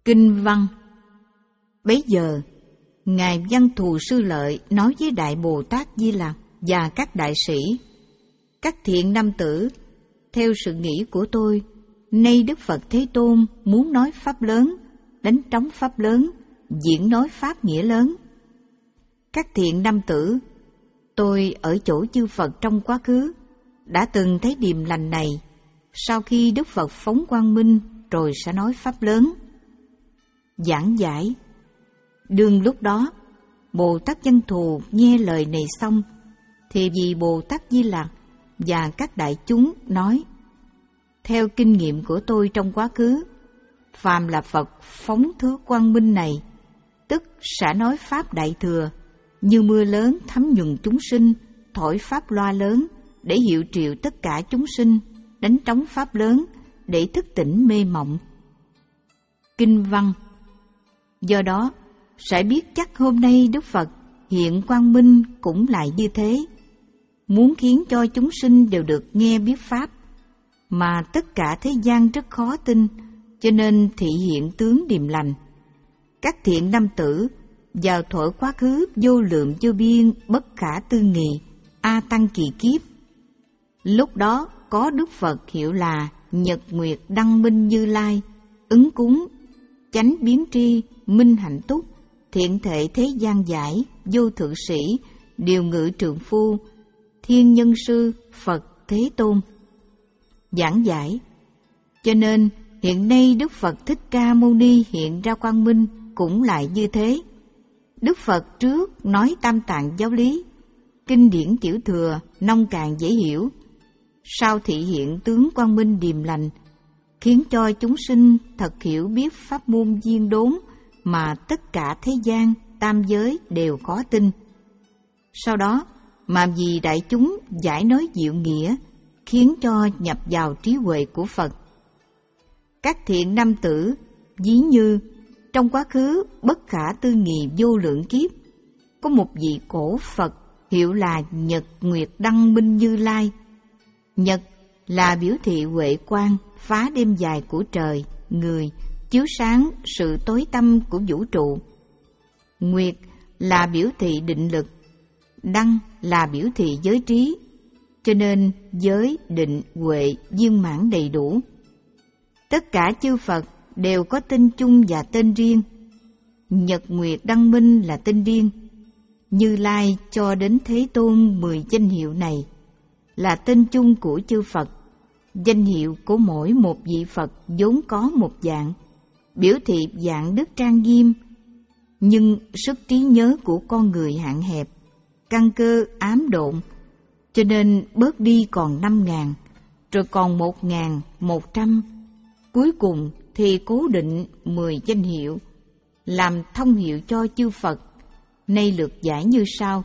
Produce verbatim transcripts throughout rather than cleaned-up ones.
Kinh văn. Bấy giờ, Ngài Văn Thù Sư Lợi nói với Đại Bồ Tát Di Lặc và các đại sĩ: các thiện nam tử, theo sự nghĩ của tôi, nay Đức Phật Thế Tôn muốn nói pháp lớn, đánh trống pháp lớn, diễn nói pháp nghĩa lớn. Các thiện nam tử, tôi ở chỗ chư Phật trong quá khứ đã từng thấy điềm lành này. Sau khi Đức Phật phóng quang minh rồi sẽ nói pháp lớn, giảng giải. Đương lúc đó, Bồ Tát Văn Thù nghe lời này xong, thì vì Bồ Tát Di Lặc và các đại chúng nói: theo kinh nghiệm của tôi trong quá khứ, phàm là Phật phóng thứ quang minh này, tức sẽ nói pháp đại thừa, như mưa lớn thấm nhuần chúng sinh, thổi pháp loa lớn để hiệu triệu tất cả chúng sinh, đánh trống pháp lớn để thức tỉnh mê mộng. Kinh văn. Do đó, sẽ biết chắc hôm nay Đức Phật hiện quang minh cũng lại như thế, muốn khiến cho chúng sinh đều được nghe biết pháp, mà tất cả thế gian rất khó tin, cho nên thị hiện tướng điềm lành. Các thiện nam tử vào thuở quá khứ vô lượng vô biên, bất khả tư nghị, a tăng kỳ kiếp. Lúc đó có Đức Phật hiệu là Nhật Nguyệt Đăng Minh Như Lai, ứng cúng, chánh biến tri, minh hạnh túc, thiện thệ thế gian giải, vô thượng sĩ, điều ngự trượng phu, thiên nhân sư, Phật Thế Tôn. Giảng giải. Cho nên hiện nay Đức Phật Thích Ca Mâu Ni hiện ra quang minh cũng lại như thế. Đức Phật trước nói tam tạng giáo lý, kinh điển tiểu thừa nông cạn dễ hiểu, sau thị hiện tướng quang minh điềm lành, khiến cho chúng sinh thật hiểu biết pháp môn viên đốn mà tất cả thế gian tam giới đều có tin. Sau đó mà vì đại chúng giải nói diệu nghĩa, khiến cho nhập vào trí huệ của Phật. Các thiện nam tử, ví như trong quá khứ bất khả tư nghị vô lượng kiếp, có một vị cổ Phật hiệu là Nhật Nguyệt Đăng Minh Như Lai. Nhật là biểu thị huệ quang phá đêm dài của trời, người, chiếu sáng sự tối tăm của vũ trụ. Nguyệt là biểu thị định lực, Đăng là biểu thị giới trí, cho nên giới, định, huệ viên mãn đầy đủ. Tất cả chư Phật đều có tên chung và tên riêng. Nhật Nguyệt Đăng Minh là tên riêng. Như Lai cho đến Thế Tôn mười danh hiệu này là tên chung của chư Phật. Danh hiệu của mỗi một vị Phật vốn có một dạng, biểu thị dạng đức trang nghiêm, nhưng sức trí nhớ của con người hạn hẹp, căn cơ ám độn, cho nên bớt đi còn năm ngàn, rồi còn một ngàn một trăm, cuối cùng thì cố định mười danh hiệu, làm thông hiệu cho chư Phật. Nay lược giải như sau: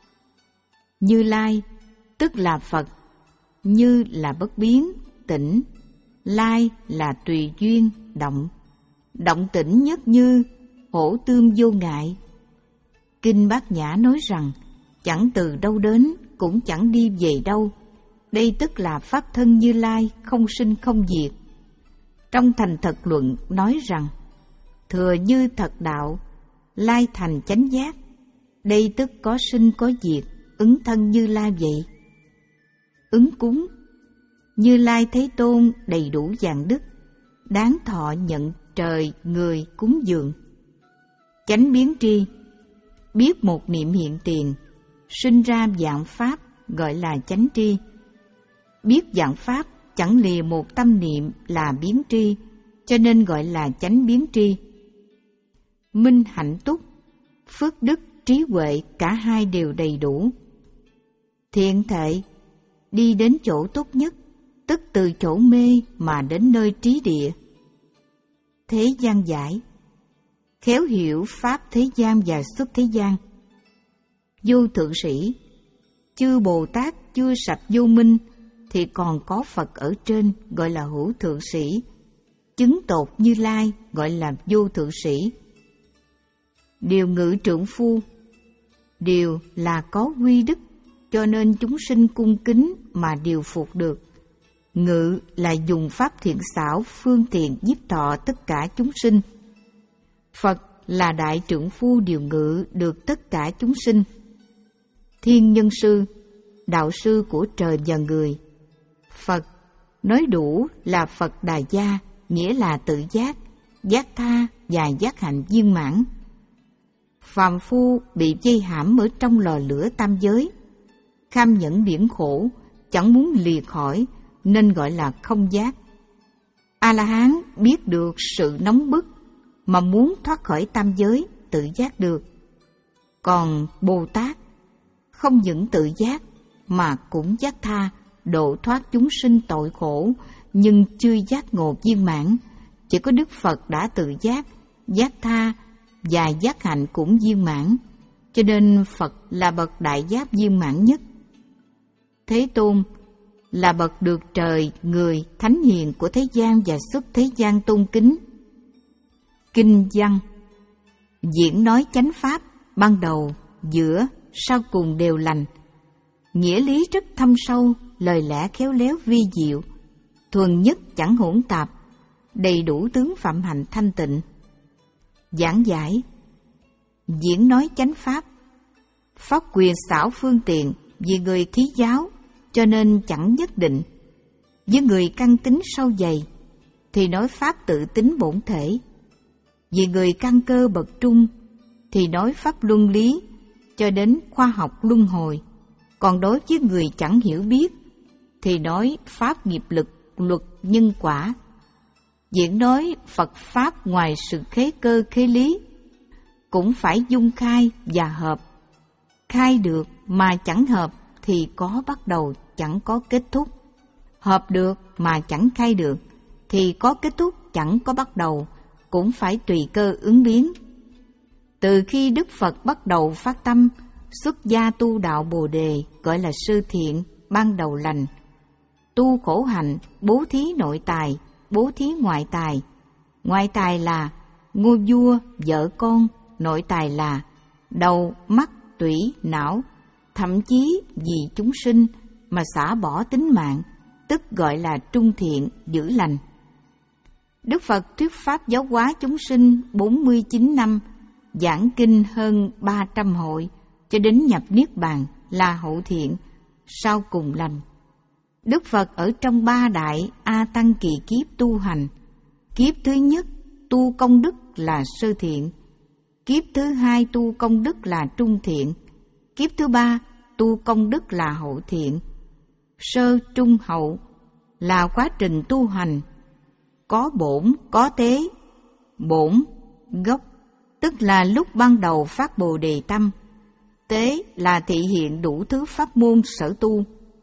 Như Lai tức là Phật, Như là bất biến, tĩnh, Lai là tùy duyên, động, động tĩnh nhất như, hổ tương vô ngại. Kinh Bát Nhã nói rằng chẳng từ đâu đến, cũng chẳng đi về đâu. Đây tức là pháp thân Như Lai, không sinh không diệt. Trong Thành Thật Luận nói rằng thừa như thật đạo, lai thành chánh giác. Đây tức có sinh có diệt, ứng thân Như Lai vậy. Ứng cúng, Như Lai Thế Tôn đầy đủ dạng đức, đáng thọ nhận trời người cúng dường. Chánh biến tri, biết một niệm hiện tiền, sinh ra vạn pháp gọi là chánh tri. Biết vạn pháp chẳng lìa một tâm niệm là biến tri, cho nên gọi là chánh biến tri. Minh hạnh túc, phước đức, trí huệ cả hai đều đầy đủ. Thiện thệ, đi đến chỗ tốt nhất, tức từ chỗ mê mà đến nơi trí địa. Thế gian giải, khéo hiểu pháp thế gian và xuất thế gian. Vô thượng sĩ, chư Bồ Tát chưa sạch vô minh, thì còn có Phật ở trên gọi là hữu thượng sĩ. Chứng tột Như Lai gọi là vô thượng sĩ. Điều ngự trượng phu, điều là có quy đức, cho nên chúng sinh cung kính mà điều phục được. Ngự là dùng pháp thiện xảo phương tiện giúp thọ tất cả chúng sinh. Phật là đại trượng phu điều ngự được tất cả chúng sinh. Thiên nhân sư, đạo sư của trời và người. Phật nói đủ là Phật Đà Gia, nghĩa là tự giác, giác tha và giác hạnh viên mãn. Phàm phu bị dây hãm ở trong lò lửa tam giới, kham nhẫn biển khổ, chẳng muốn lìa khỏi, nên gọi là không giác. A-la-hán biết được sự nóng bức, mà muốn thoát khỏi tam giới, tự giác được. Còn Bồ Tát không những tự giác, mà cũng giác tha, độ thoát chúng sinh tội khổ, nhưng chưa giác ngộ viên mãn. Chỉ có Đức Phật đã tự giác, giác tha và giác hạnh cũng viên mãn, cho nên Phật là bậc đại giác viên mãn nhất. Thế Tôn là bậc được trời, người, thánh hiền của thế gian và xuất thế gian tôn kính. Kinh văn diễn nói chánh pháp, ban đầu, giữa, sau cùng đều lành. Nghĩa lý rất thâm sâu, lời lẽ khéo léo vi diệu, thuần nhất chẳng hỗn tạp, đầy đủ tướng phạm hạnh thanh tịnh. Giảng giải diễn nói chánh pháp, pháp quyền xảo phương tiện, vì người thí giáo cho nên chẳng nhất định. Với người căn tính sâu dày thì nói pháp tự tính bổn thể, vì người căn cơ bậc trung thì nói pháp luân lý cho đến khoa học luân hồi. Còn đối với người chẳng hiểu biết thì nói pháp nghiệp lực, luật nhân quả. Diễn nói Phật pháp ngoài sự khế cơ khế lý, cũng phải dung khai và hợp. Khai được mà chẳng hợp thì có bắt đầu chẳng có kết thúc. Hợp được mà chẳng khai được thì có kết thúc chẳng có bắt đầu, cũng phải tùy cơ ứng biến. Từ khi Đức Phật bắt đầu phát tâm xuất gia tu đạo Bồ Đề, gọi là sơ thiện, ban đầu lành, tu khổ hạnh, bố thí nội tài, bố thí ngoại tài. Ngoại tài là ngôi vua, vợ con, nội tài là đầu, mắt, tủy, não, thậm chí vì chúng sinh mà xả bỏ tính mạng, tức gọi là trung thiện, giữ lành. Đức Phật thuyết pháp giáo hóa chúng sinh bốn mươi chín năm, giảng kinh hơn ba trăm hội, cho đến nhập Niết Bàn là hậu thiện, sau cùng lành. Đức Phật ở trong ba đại A Tăng kỳ kiếp tu hành. Kiếp thứ nhất tu công đức là sơ thiện, kiếp thứ hai tu công đức là trung thiện, kiếp thứ ba tu công đức là hậu thiện. Sơ, trung, hậu là quá trình tu hành, có bổn, có tế. Bổn, gốc, tức là lúc ban đầu phát Bồ Đề tâm. Tế là thị hiện đủ thứ pháp môn sở tu.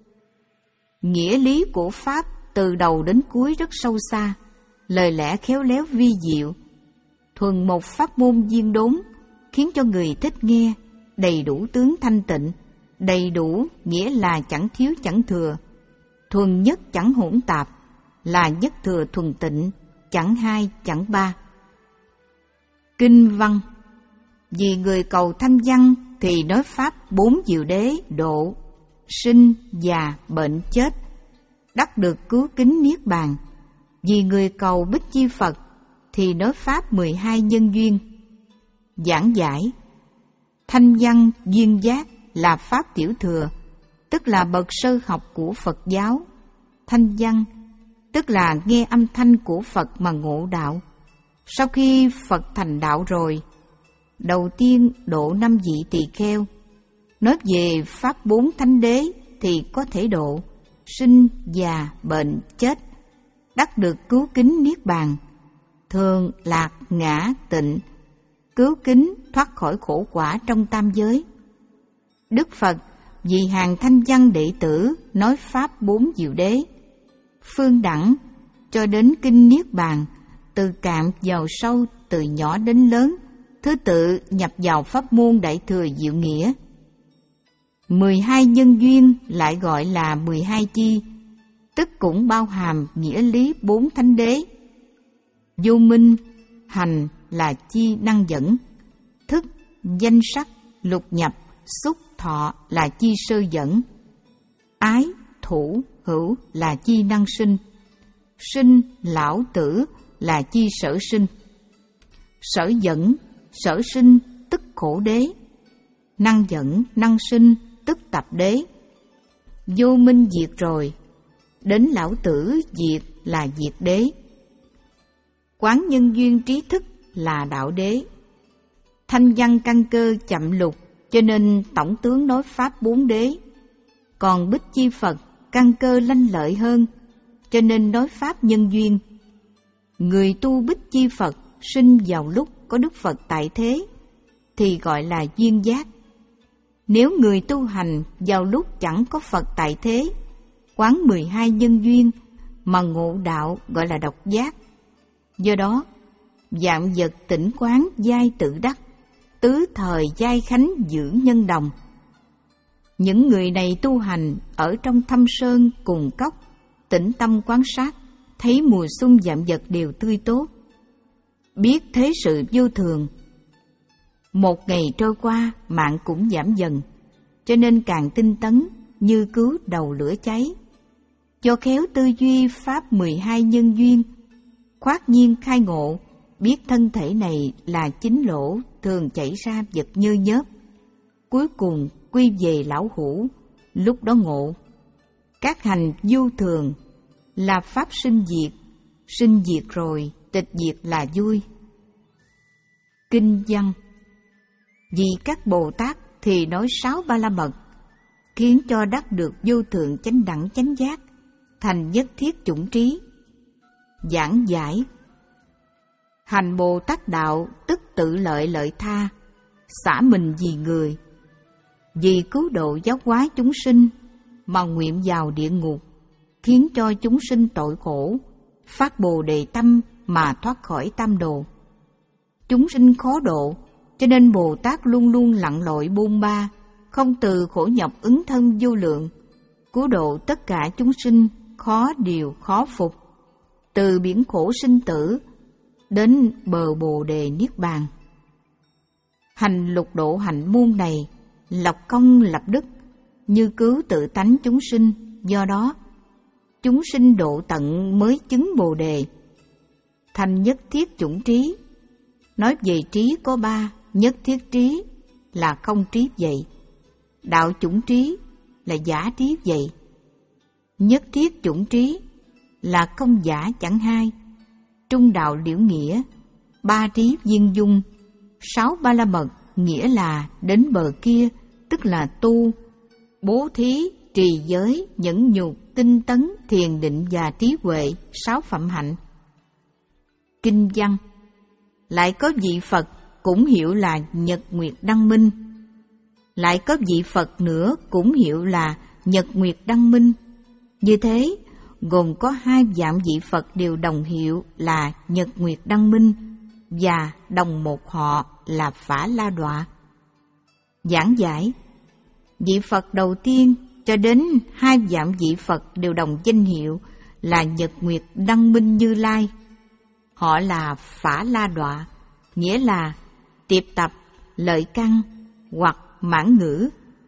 Nghĩa lý của pháp từ đầu đến cuối rất sâu xa, lời lẽ khéo léo vi diệu. Thuần một pháp môn viên đốn, khiến cho người thích nghe, đầy đủ tướng thanh tịnh. Đầy đủ nghĩa là chẳng thiếu chẳng thừa, thuần nhất chẳng hỗn tạp, là nhất thừa thuần tịnh, chẳng hai chẳng ba. Kinh văn vì người cầu thanh văn thì nói pháp bốn diệu đế độ, sinh, già, bệnh, chết, đắc được cứu kính niết bàn. Vì người cầu Bích Chi Phật thì nói pháp mười hai nhân duyên. Giảng giải thanh văn duyên giác là pháp tiểu thừa, tức là bậc sơ học của Phật giáo. Thanh văn tức là nghe âm thanh của Phật mà ngộ đạo. Sau khi Phật thành đạo rồi, đầu tiên độ năm vị tỳ kheo. Nói về pháp bốn thánh đế thì có thể độ sinh, già, bệnh, chết, đắc được cứu kính niết bàn, thường lạc, ngã, tịnh, cứu kính thoát khỏi khổ quả trong tam giới. Đức Phật vì hàng thanh văn đệ tử nói pháp bốn diệu đế, phương đẳng cho đến kinh niết bàn, từ cạn vào sâu, từ nhỏ đến lớn, thứ tự nhập vào pháp môn đại thừa diệu nghĩa. Mười hai nhân duyên lại gọi là mười hai chi, tức cũng bao hàm nghĩa lý bốn thánh đế. Vô minh, hành là chi năng dẫn, thức, danh sắc, lục nhập, xúc, thọ là chi sơ dẫn, ái, thủ, hữu là chi năng sinh, sinh, lão, tử là chi sở sinh. Sở dẫn, sở sinh tức khổ đế. Năng dẫn, năng sinh tức tập đế. Vô minh diệt rồi, đến lão tử diệt là diệt đế. Quán nhân duyên trí thức là đạo đế. Thanh văn căn cơ chậm lục, cho nên tổng tướng nói pháp bốn đế. Còn Bích Chi Phật căn cơ lanh lợi hơn, cho nên nói pháp nhân duyên. Người tu Bích Chi Phật sinh vào lúc có Đức Phật tại thế thì gọi là duyên giác. Nếu người tu hành vào lúc chẳng có Phật tại thế, quán mười hai nhân duyên mà ngộ đạo gọi là độc giác. Do đó, vạn vật tỉnh quán giai tự đắc, tứ thời giai khánh giữ nhân đồng. Những người này tu hành ở trong thâm sơn cùng cốc, tĩnh tâm quan sát, thấy mùa xuân vạn vật đều tươi tốt, biết thế sự vô thường. Một ngày trôi qua, mạng cũng giảm dần, cho nên càng tinh tấn như cứu đầu lửa cháy. Cho khéo tư duy pháp mười hai nhân duyên, khoát nhiên khai ngộ, biết thân thể này là chính lỗ thường chảy ra vật nhơ nhớp. Cuối cùng quy về lão hữu, lúc đó ngộ. Các hành vô thường là pháp sinh diệt, sinh diệt rồi, tịch diệt là vui. Kinh văn. Vì các Bồ Tát thì nói sáu ba la mật, khiến cho đắc được vô thượng chánh đẳng chánh giác, thành nhất thiết chủng trí. Giảng giải. Hành Bồ Tát đạo tức tự lợi lợi tha, xả mình vì người, vì cứu độ giáo hóa chúng sinh mà nguyện vào địa ngục, khiến cho chúng sinh tội khổ, phát Bồ Đề tâm mà thoát khỏi tam đồ. Chúng sinh khó độ, cho nên Bồ Tát luôn luôn lặn lội bôn ba, không từ khổ nhọc ứng thân vô lượng, cứu độ tất cả chúng sinh khó điều khó phục, từ biển khổ sinh tử đến bờ Bồ Đề Niết Bàn. Hành lục độ hạnh môn này lọc công lập đức, như cứu tự tánh chúng sinh. Do đó chúng sinh độ tận mới chứng Bồ Đề, thành nhất thiết chủng trí. Nói về trí có ba: nhất thiết trí là không trí vậy, đạo chủng trí là giả trí vậy. Nhất thiết chủng trí là không giả chẳng hai, trung đạo liễu nghĩa, ba trí viên dung, sáu ba la mật nghĩa là đến bờ kia, tức là tu, bố thí, trì giới, nhẫn nhục, tinh tấn, thiền định và trí huệ, sáu phẩm hạnh. Kinh văn. Lại có vị Phật cũng hiệu là Nhật Nguyệt Đăng Minh. Lại có vị Phật nữa cũng hiệu là Nhật Nguyệt Đăng Minh. Như thế, gồm có hai vạn vị Phật đều đồng hiệu là Nhật Nguyệt Đăng Minh và đồng một họ là Phả La Đọa. Giảng giải. Vị Phật đầu tiên cho đến hai vạn vị Phật đều đồng danh hiệu là Nhật Nguyệt Đăng Minh Như Lai. Họ là Phả La Đọa, nghĩa là tiệp tập, lợi căn hoặc mãn ngữ.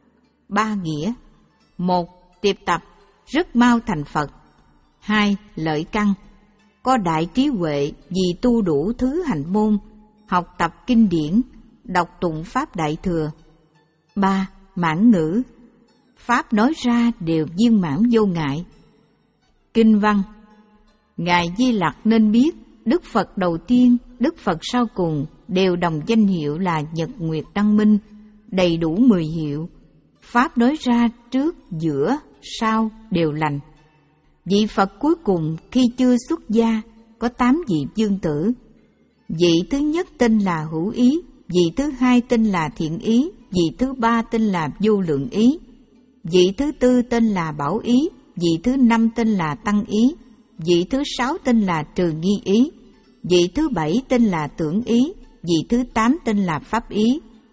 Ba nghĩa: một, tiệp tập, rất mau thành Phật. Hai, lợi căn, có đại trí huệ vì tu đủ thứ hành môn, học tập kinh điển, đọc tụng pháp đại thừa. Ba, mãn ngữ, pháp nói ra đều viên mãn vô ngại. Kinh văn. Ngài Di Lặc nên biết Đức Phật đầu tiên, Đức Phật sau cùng đều đồng danh hiệu là Nhật Nguyệt Đăng Minh, đầy đủ mười hiệu. Pháp nói ra trước, giữa, sau đều lành. Vị Phật cuối cùng khi chưa xuất gia có tám vị vương tử. Vị thứ nhất tên là Hữu Ý, vị thứ hai tên là Thiện Ý, vị thứ ba tên là Vô Lượng Ý, vị thứ tư tên là Bảo Ý, vị thứ năm tên là Tăng Ý, vị thứ sáu tên là Trừ Nghi Ý, vị thứ bảy tên là Tưởng Ý, vị thứ tám tên là Pháp Ý.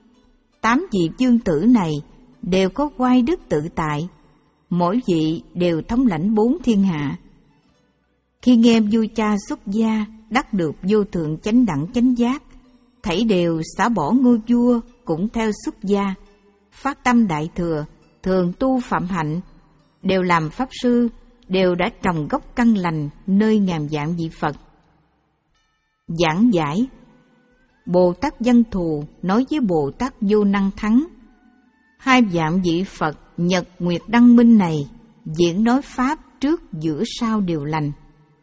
Tám vị vương tử này đều có oai đức tự tại, mỗi vị đều thống lãnh bốn thiên hạ. Khi nghe vua cha xuất gia đắc được vô thượng chánh đẳng chánh giác, thảy đều xả bỏ ngôi vua cũng theo xuất gia, phát tâm đại thừa, thường tu phạm hạnh, đều làm pháp sư, đều đã trồng gốc căn lành nơi ngàn vạn vị Phật. Giảng giải. Bồ Tát Văn Thù nói với Bồ Tát Vô Năng Thắng: hai vạn vị Phật Nhật Nguyệt Đăng Minh này diễn nói pháp trước giữa sau đều lành.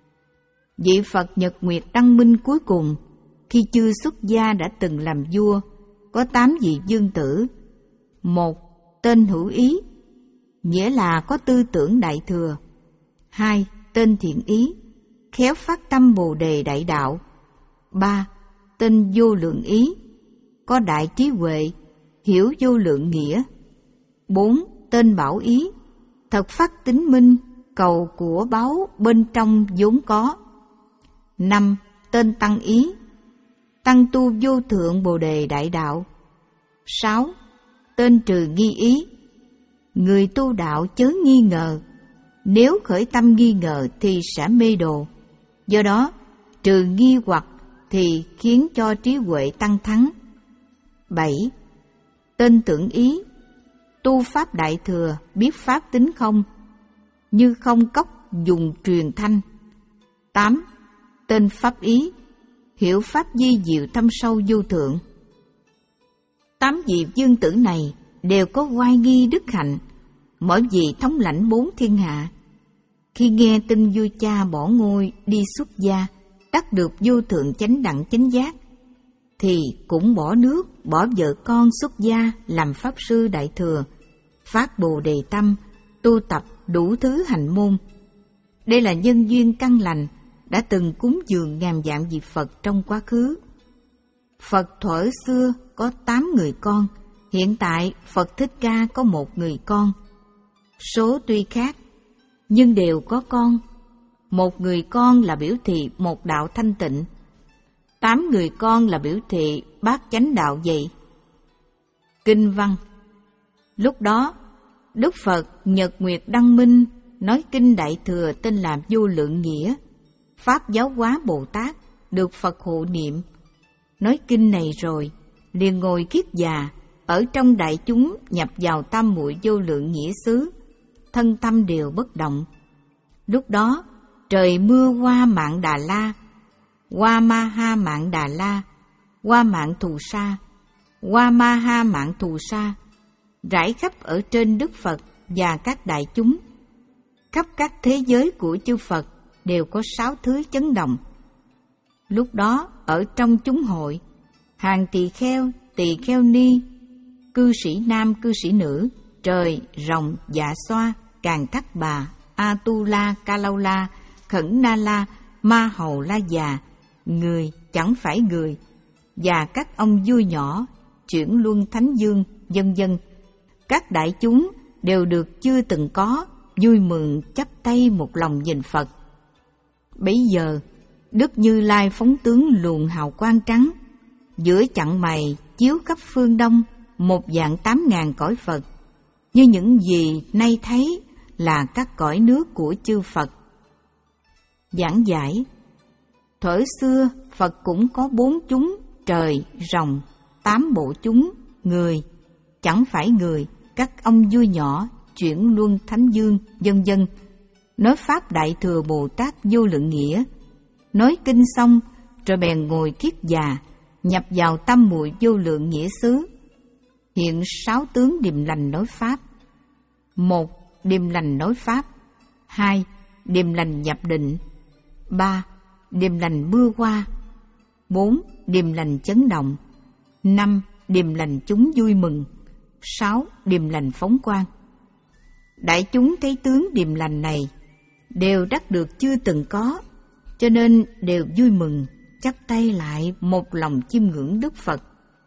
Vị Phật Nhật Nguyệt Đăng Minh cuối cùng, khi chưa xuất gia đã từng làm vua, có tám vị vương tử. Một, tên hữu ý, nghĩa là có tư tưởng đại thừa. Hai, tên thiện ý, khéo phát tâm Bồ Đề đại đạo. Ba, tên vô lượng ý, có đại trí huệ, hiểu vô lượng nghĩa. Bốn, tên bảo ý, thật phát tín minh, cầu của báu bên trong vốn có. Năm, tên tăng ý, tăng tu vô thượng Bồ Đề đại đạo. Sáu, tên trừ nghi ý, người tu đạo chớ nghi ngờ, nếu khởi tâm nghi ngờ thì sẽ mê đồ. Do đó, trừ nghi hoặc thì khiến cho trí huệ tăng thắng. Bảy, tên tưởng ý, tu pháp đại thừa biết pháp tính không, như không cốc dùng truyền thanh. Tám, tên pháp ý, hiểu pháp di diệu thâm sâu vô thượng. Tám vị vương tử này đều có oai nghi đức hạnh, mỗi vị thống lãnh bốn thiên hạ. Khi nghe tin vua cha bỏ ngôi đi xuất gia, đắc được vô thượng chánh đẳng chánh giác, thì cũng bỏ nước, bỏ vợ con xuất gia làm pháp sư đại thừa, phát Bồ Đề tâm, tu tập đủ thứ hành môn. Đây là nhân duyên căn lành đã từng cúng dường ngàn vạn vị Phật trong quá khứ. Phật thuở xưa có tám người con, hiện tại Phật Thích Ca có một người con. Số tuy khác, nhưng đều có con. Một người con là biểu thị một đạo thanh tịnh, tám người con là biểu thị bát chánh đạo vậy. Kinh văn. Lúc đó, Đức Phật Nhật Nguyệt Đăng Minh nói kinh Đại Thừa tên là Vô Lượng Nghĩa, Pháp Giáo Hóa Bồ Tát, được Phật hộ niệm. Nói kinh này rồi, liền ngồi kiết già, ở trong đại chúng nhập vào tam muội vô lượng nghĩa xứ, thân tâm đều bất động. Lúc đó, trời mưa hoa mạng Đà La, hoa ma ha mạng Đà La, hoa mạng Thù Sa, hoa ma ha mạng Thù Sa, rải khắp ở trên Đức Phật và các đại chúng. Khắp các thế giới của chư Phật đều có sáu thứ chấn động. Lúc đó, ở trong chúng hội, hàng tỳ kheo, tỳ kheo ni, cư sĩ nam, cư sĩ nữ, trời, rồng, dạ xoa, càn thắt bà, Atula, Kalaula, Khẩn Na La, Ma Hầu La Già, người chẳng phải người, và các ông vua nhỏ, chuyển luân thánh dương, vân vân. Các đại chúng đều được chưa từng có, vui mừng chắp tay một lòng nhìn Phật. Bấy giờ, Đức Như Lai phóng tướng luồng hào quang trắng, giữa chặng mày chiếu khắp phương đông một vạn tám ngàn cõi Phật, như những gì nay thấy là các cõi nước của chư Phật. Giảng giải. Thuở xưa Phật cũng có bốn chúng, trời, rồng, tám bộ chúng, người, chẳng phải người, các ông vua nhỏ, chuyển luân thánh dương, vân vân, nói pháp Đại Thừa Bồ Tát Vô Lượng Nghĩa. Nói kinh xong rồi bèn ngồi kiết già, nhập vào tâm muội vô lượng nghĩa xứ, hiện sáu tướng điềm lành nói pháp. Một, điềm lành nói pháp. Hai, điềm lành nhập định. Ba, điềm lành mưa hoa. Bốn, điềm lành chấn động. Năm, điềm lành chúng vui mừng. Sáu, điềm lành phóng quang. Đại chúng thấy tướng điềm lành này đều đắc được chưa từng có, cho nên đều vui mừng, chắp tay lại một lòng chiêm ngưỡng Đức Phật.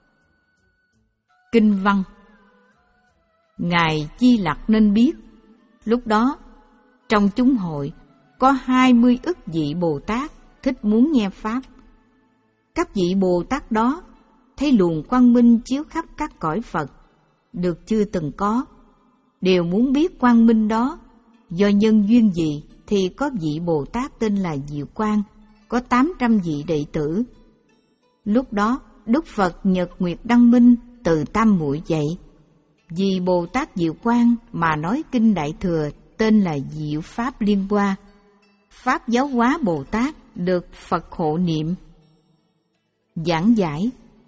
Kinh văn. Ngài Di Lặc nên biết, lúc đó trong chúng hội có hai mươi ức vị Bồ Tát thích muốn nghe pháp. Các vị Bồ Tát đó thấy luồng quang minh chiếu khắp các cõi Phật, được chưa từng có, đều muốn biết quang minh đó do nhân duyên gì. Thì có vị Bồ Tát tên là Diệu Quang, có tám trăm vị đệ tử. Lúc đó, Đức Phật Nhật Nguyệt Đăng Minh từ tam muội dậy. Vì Bồ Tát Diệu Quang mà nói kinh Đại Thừa tên là Diệu Pháp Liên Hoa, Pháp Giáo Hóa Bồ Tát, được Phật hộ niệm. Giảng giải.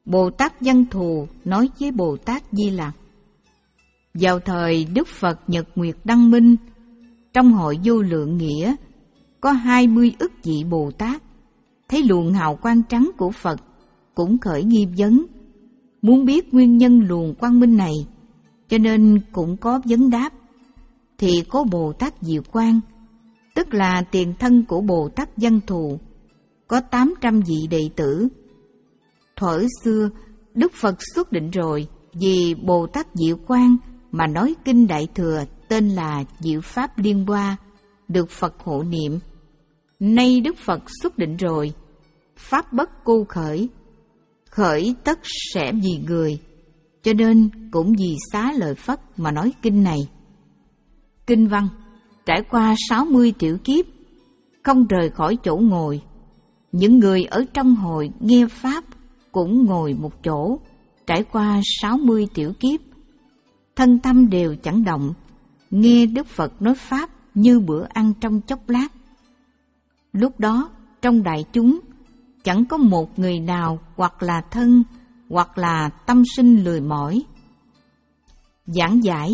Bồ Tát Văn Thù nói với Bồ Tát Di Lặc: vào thời Đức Phật Nhật Nguyệt Đăng Minh, trong hội Vô Lượng Nghĩa có hai mươi ức vị Bồ Tát, thấy luồng hào quang trắng của Phật cũng khởi nghi vấn, muốn biết nguyên nhân luồng quang minh này, cho nên cũng có vấn đáp. Thì có Bồ Tát Diệu Quang, tức là tiền thân của Bồ Tát Văn Thù, có tám trăm vị đệ tử. Thuở xưa, Đức Phật xuất định rồi, vì Bồ Tát Diệu Quang mà nói kinh Đại Thừa tên là Diệu Pháp Liên Hoa, được Phật hộ niệm. Nay Đức Phật xuất định rồi, Pháp bất cô khởi, khởi tất sẽ vì người, cho nên cũng vì xá lợi Phất mà nói kinh này. Kinh văn: trải qua sáu mươi tiểu kiếp, không rời khỏi chỗ ngồi. Những người ở trong hội nghe Pháp cũng ngồi một chỗ, trải qua sáu mươi tiểu kiếp. Thân tâm đều chẳng động, nghe Đức Phật nói Pháp như bữa ăn trong chốc lát. Lúc đó, trong đại chúng, chẳng có một người nào hoặc là thân, hoặc là tâm sinh lười mỏi. Giảng giải: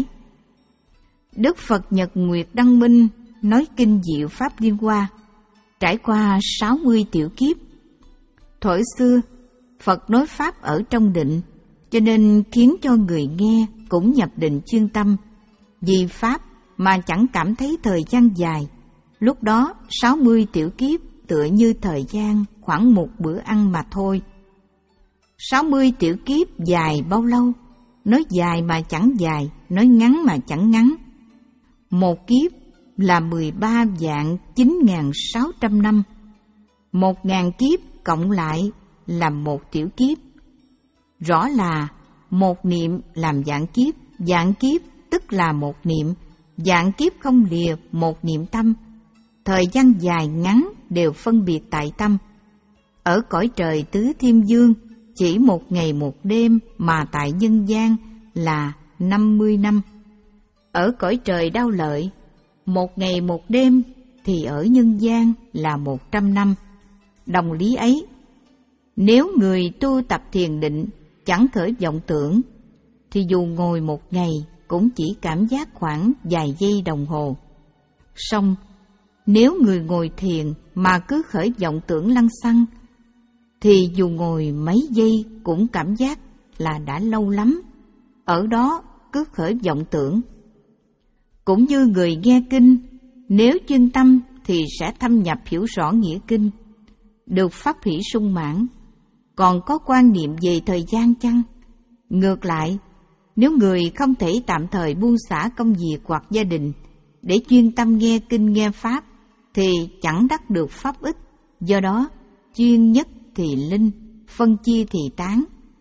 Đức Phật Nhật Nguyệt Đăng Minh nói kinh Diệu Pháp Liên Hoa, trải qua sáu mươi tiểu kiếp. Thuở xưa, Phật nói Pháp ở trong định, cho nên khiến cho người nghe cũng nhập định chuyên tâm. Vì Pháp mà chẳng cảm thấy thời gian dài. Lúc đó, sáu mươi tiểu kiếp tựa như thời gian khoảng một bữa ăn mà thôi. sáu mươi tiểu kiếp dài bao lâu? Nói dài mà chẳng dài, nói ngắn mà chẳng ngắn. Một kiếp là mười ba vạn chín ngàn sáu trăm năm. Một ngàn kiếp cộng lại là một tiểu kiếp. Rõ là một niệm làm vạn kiếp, vạn kiếp tức là một niệm, vạn kiếp không lìa một niệm tâm. Thời gian dài ngắn đều phân biệt tại tâm. Ở cõi trời tứ thiên dương, chỉ một ngày một đêm, mà tại nhân gian là năm mươi năm. Ở cõi trời đau lợi, một ngày một đêm thì ở nhân gian là một trăm năm. Đồng lý ấy, nếu người tu tập thiền định chẳng khởi vọng tưởng, thì dù ngồi một ngày cũng chỉ cảm giác khoảng vài giây đồng hồ. Song nếu người ngồi thiền mà cứ khởi vọng tưởng lăng xăng, thì dù ngồi mấy giây cũng cảm giác là đã lâu lắm, ở đó cứ khởi vọng tưởng. Cũng như người nghe kinh, nếu chuyên tâm thì sẽ thâm nhập hiểu rõ nghĩa kinh, được pháp hỷ sung mãn. Còn có quan niệm về thời gian chăng? Ngược lại, nếu người không thể tạm thời buông xả công việc hoặc gia đình để chuyên tâm nghe kinh nghe pháp, thì chẳng đắc được pháp ích. Do đó, chuyên nhất thì linh, phân chia thì tán.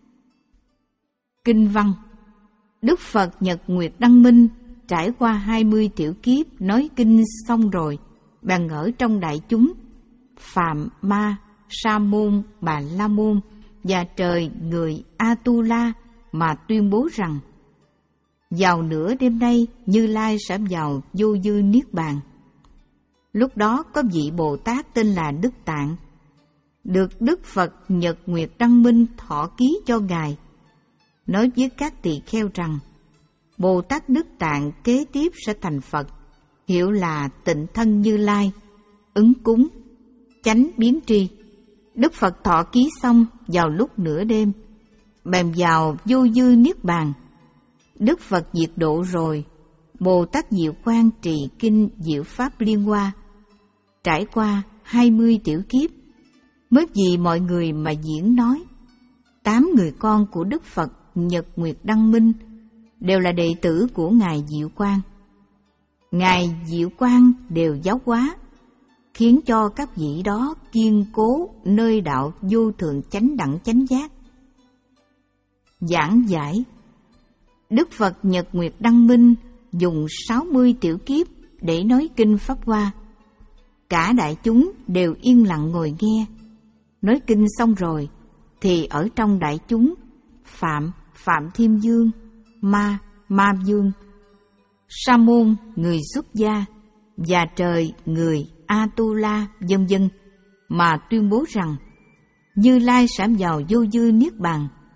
Kinh văn: Đức Phật Nhật Nguyệt Đăng Minh trải qua hai mươi tiểu kiếp nói kinh xong rồi, bèn ở trong đại chúng, Phạm, Ma, Sa môn, Bà La môn và trời người Atula mà tuyên bố rằng: vào nửa đêm nay, Như Lai sẽ vào vô dư niết bàn. Lúc đó có vị Bồ Tát tên là Đức Tạng, được Đức Phật Nhật Nguyệt Đăng Minh thọ ký cho Ngài, nói với các tỳ kheo rằng: Bồ Tát Đức Tạng kế tiếp sẽ thành Phật, hiệu là Tịnh Thân Như Lai, ứng cúng, chánh biến tri. Đức Phật thọ ký xong vào lúc nửa đêm, bèn vào vô dư niết bàn. Đức Phật diệt độ rồi, Bồ Tát Diệu Quang trì kinh Diệu Pháp Liên Hoa, trải qua hai mươi tiểu kiếp, mới vì mọi người mà diễn nói. Tám người con của Đức Phật Nhật Nguyệt Đăng Minh đều là đệ tử của Ngài Diệu Quang. Ngài Diệu Quang đều giáo hóa, khiến cho các vị đó kiên cố nơi đạo vô thượng chánh đẳng chánh giác. Giảng giải: Đức Phật Nhật Nguyệt Đăng Minh dùng sáu mươi tiểu kiếp để nói kinh Pháp Hoa. Cả đại chúng đều yên lặng ngồi nghe. Nói kinh xong rồi, thì ở trong đại chúng, Phạm, Phạm Thiên Dương, Ma, Ma Dương, Sa môn, người xuất gia, và trời, người Atula, vân vân mà tuyên bố rằng Như Lai sẽ vào vô dư niết bàn,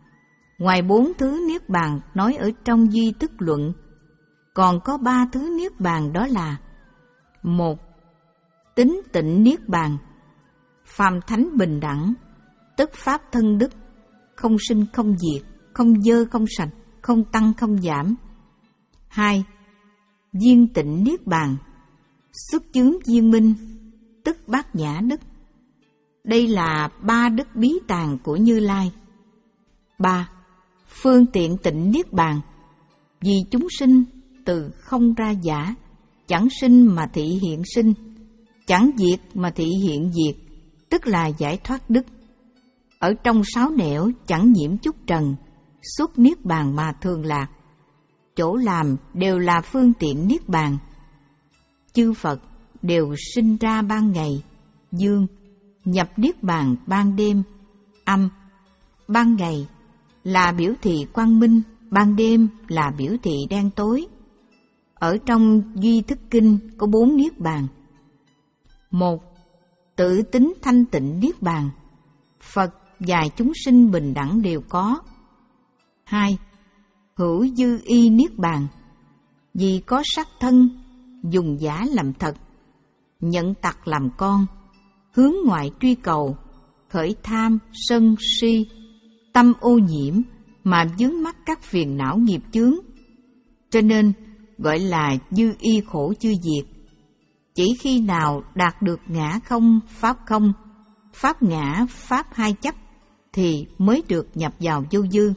Ngoài bốn thứ niết bàn nói ở trong Duy Tức Luận, còn có ba thứ niết bàn, đó là: một, Tính tịnh niết bàn, phàm thánh bình đẳng, tức pháp thân đức, không sinh không diệt, không dơ không sạch, không tăng không giảm. Hai, Viên tịnh niết bàn, xuất chướng viên minh, tức bát nhã đức. Đây là ba đức bí tàng của Như Lai. Ba, Phương tiện tịnh niết bàn, vì chúng sinh từ không ra giả, chẳng sinh mà thị hiện sinh, chẳng diệt mà thị hiện diệt, tức là giải thoát đức. Ở trong sáu nẻo chẳng nhiễm chút trần, xuất niết bàn mà thường lạc. Chỗ làm đều là phương tiện niết bàn. Chư Phật đều sinh ra ban ngày, dương, nhập niết bàn ban đêm, âm. Ban ngày là biểu thị quang minh, ban đêm là biểu thị đen tối. Ở trong Duy Thức Kinh có bốn niết bàn. Một, Tự tính thanh tịnh niết bàn, Phật và chúng sinh bình đẳng đều có. Hai, Hữu dư y niết bàn, vì có sắc thân, dùng giả làm thật, nhận tặc làm con, hướng ngoại truy cầu, khởi tham, sân, si, tâm ô nhiễm mà vướng mắc các phiền não nghiệp chướng, cho nên gọi là dư y khổ chưa diệt. Chỉ khi nào đạt được ngã không, pháp không, pháp ngã, pháp hai chấp thì mới được nhập vào vô dư.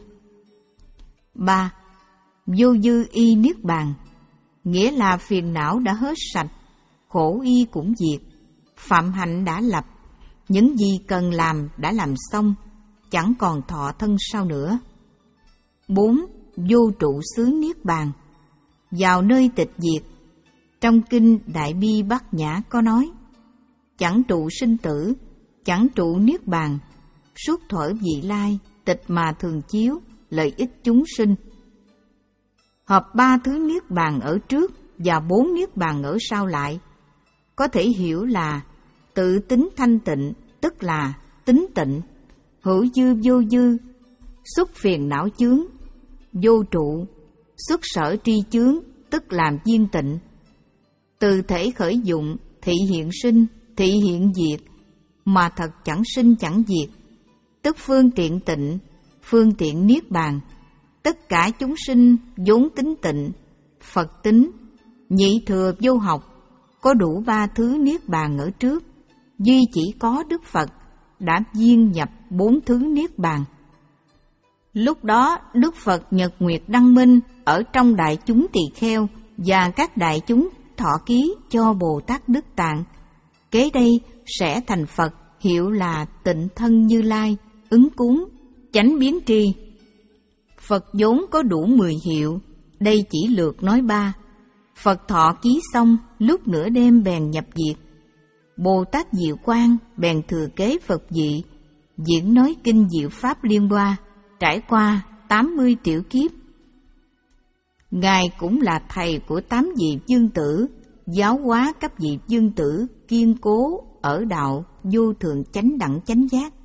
Ba, Vô dư y niết bàn, nghĩa là phiền não đã hết sạch, khổ y cũng diệt, phạm hạnh đã lập, những gì cần làm đã làm xong, chẳng còn thọ thân sau nữa. Bốn, Vô trụ xứ niết bàn, vào nơi tịch diệt. Trong kinh Đại Bi Bát Nhã có nói: chẳng trụ sinh tử, chẳng trụ niết bàn, suốt thuở vị lai, tịch mà thường chiếu, lợi ích chúng sinh. Hợp ba thứ niết bàn ở trước và bốn niết bàn ở sau lại, có thể hiểu là tự tính thanh tịnh, tức là tính tịnh, hữu dư vô dư, xuất phiền não chướng, vô trụ, xuất sở tri chướng, tức làm viên tịnh. Từ thể khởi dụng, thị hiện sinh, thị hiện diệt, mà thật chẳng sinh chẳng diệt, tức phương tiện tịnh, phương tiện niết bàn. Tất cả chúng sinh vốn tính tịnh, Phật tính, nhị thừa vô học, có đủ ba thứ niết bàn ở trước, duy chỉ có Đức Phật đã viên nhập bốn thứ niết bàn. Lúc đó Đức Phật Nhật Nguyệt Đăng Minh ở trong đại chúng tỳ kheo và các đại chúng thọ ký cho Bồ Tát Đức Tạng. Kế đây sẽ thành Phật, hiệu là Tịnh Thân Như Lai, ứng cúng, chánh biến tri. Phật vốn có đủ mười hiệu, đây chỉ lược nói ba. Phật thọ ký xong, lúc nửa đêm bèn nhập diệt. Bồ Tát Diệu Quang bèn thừa kế Phật vị, diễn nói kinh Diệu Pháp Liên Hoa, trải qua tám mươi triệu kiếp. Ngài cũng là thầy của tám vị dương tử, giáo hóa các vị dương tử kiên cố ở đạo vô thượng chánh đẳng chánh giác.